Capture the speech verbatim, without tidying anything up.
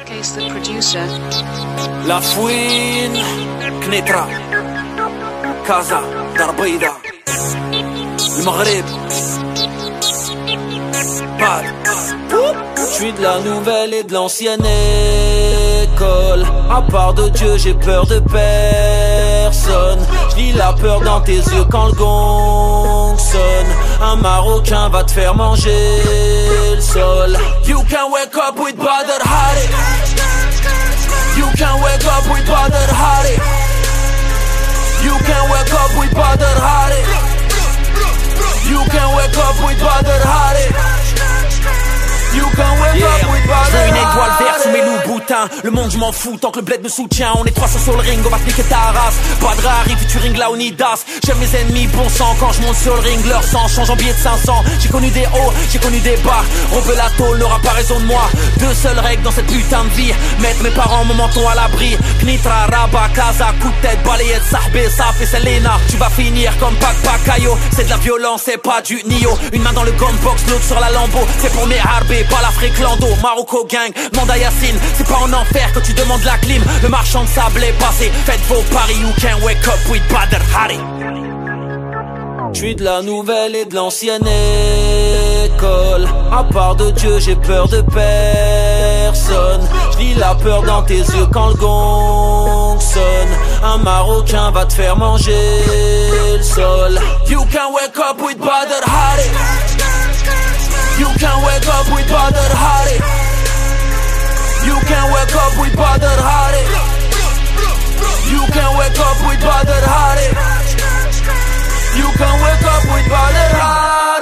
Case the producer. La Fouine, Knetra, Kaza, Darbeida, le Maghreb, Bad. Je suis de la nouvelle et de l'ancienne école. À part de Dieu, j'ai peur de personne. Je lis la peur dans tes yeux quand le gong sonne. Un Marocain va te faire manger le sol. You can wake up with Badr Hari. You can wake up with Badr Hari. You can wake up with Badr Hari. You can wake up with Badr Hari. You can wake yeah. up with Badr Hari. Je veux une étoile verte sous mes loups boutins. Le monde je m'en fous tant que le bled me soutient. On est trois cents sur le ring, on va fliquer ta race. Badr Hari, featuring Laonidas. J'aime mes ennemis, bon sang. Quand je monte sur le ring, leur sang change en billet de cinq cents. J'ai connu des hauts, j'ai connu des bas. Rompe la tôle n'aura pas raison de moi. Deux seules règles dans cette putain de vie: mettre mes parents, mon menton à l'abri. Knitra, Rabat, Kaza, coup de tête, balayette, Sahbé, Saf et Selena. Tu vas finir comme Pac Pacayo. C'est de la violence, c'est pas du Nio. Une main dans le gunbox, l'autre sur la Lambo. C'est pour mes harbés, pas l'Afrique Lando. Marocco gang, demande à Yacine. C'est pas en enfer que tu demandes la clim. Le marchand de sable est passé. Faites vos paris, you can wake up with Badr Hari. J'suis de la nouvelle et de l'ancienne école. À part de Dieu, j'ai peur de personne. J'lis la peur dans tes yeux quand le gong sonne. Un Marocain va te faire manger le sol. You can wake up with Badr Hari. You can wake up with Badr Hari. You can wake up with Badr Hari. You can wake up with Badr Hari. You can wake up with Badr Hari.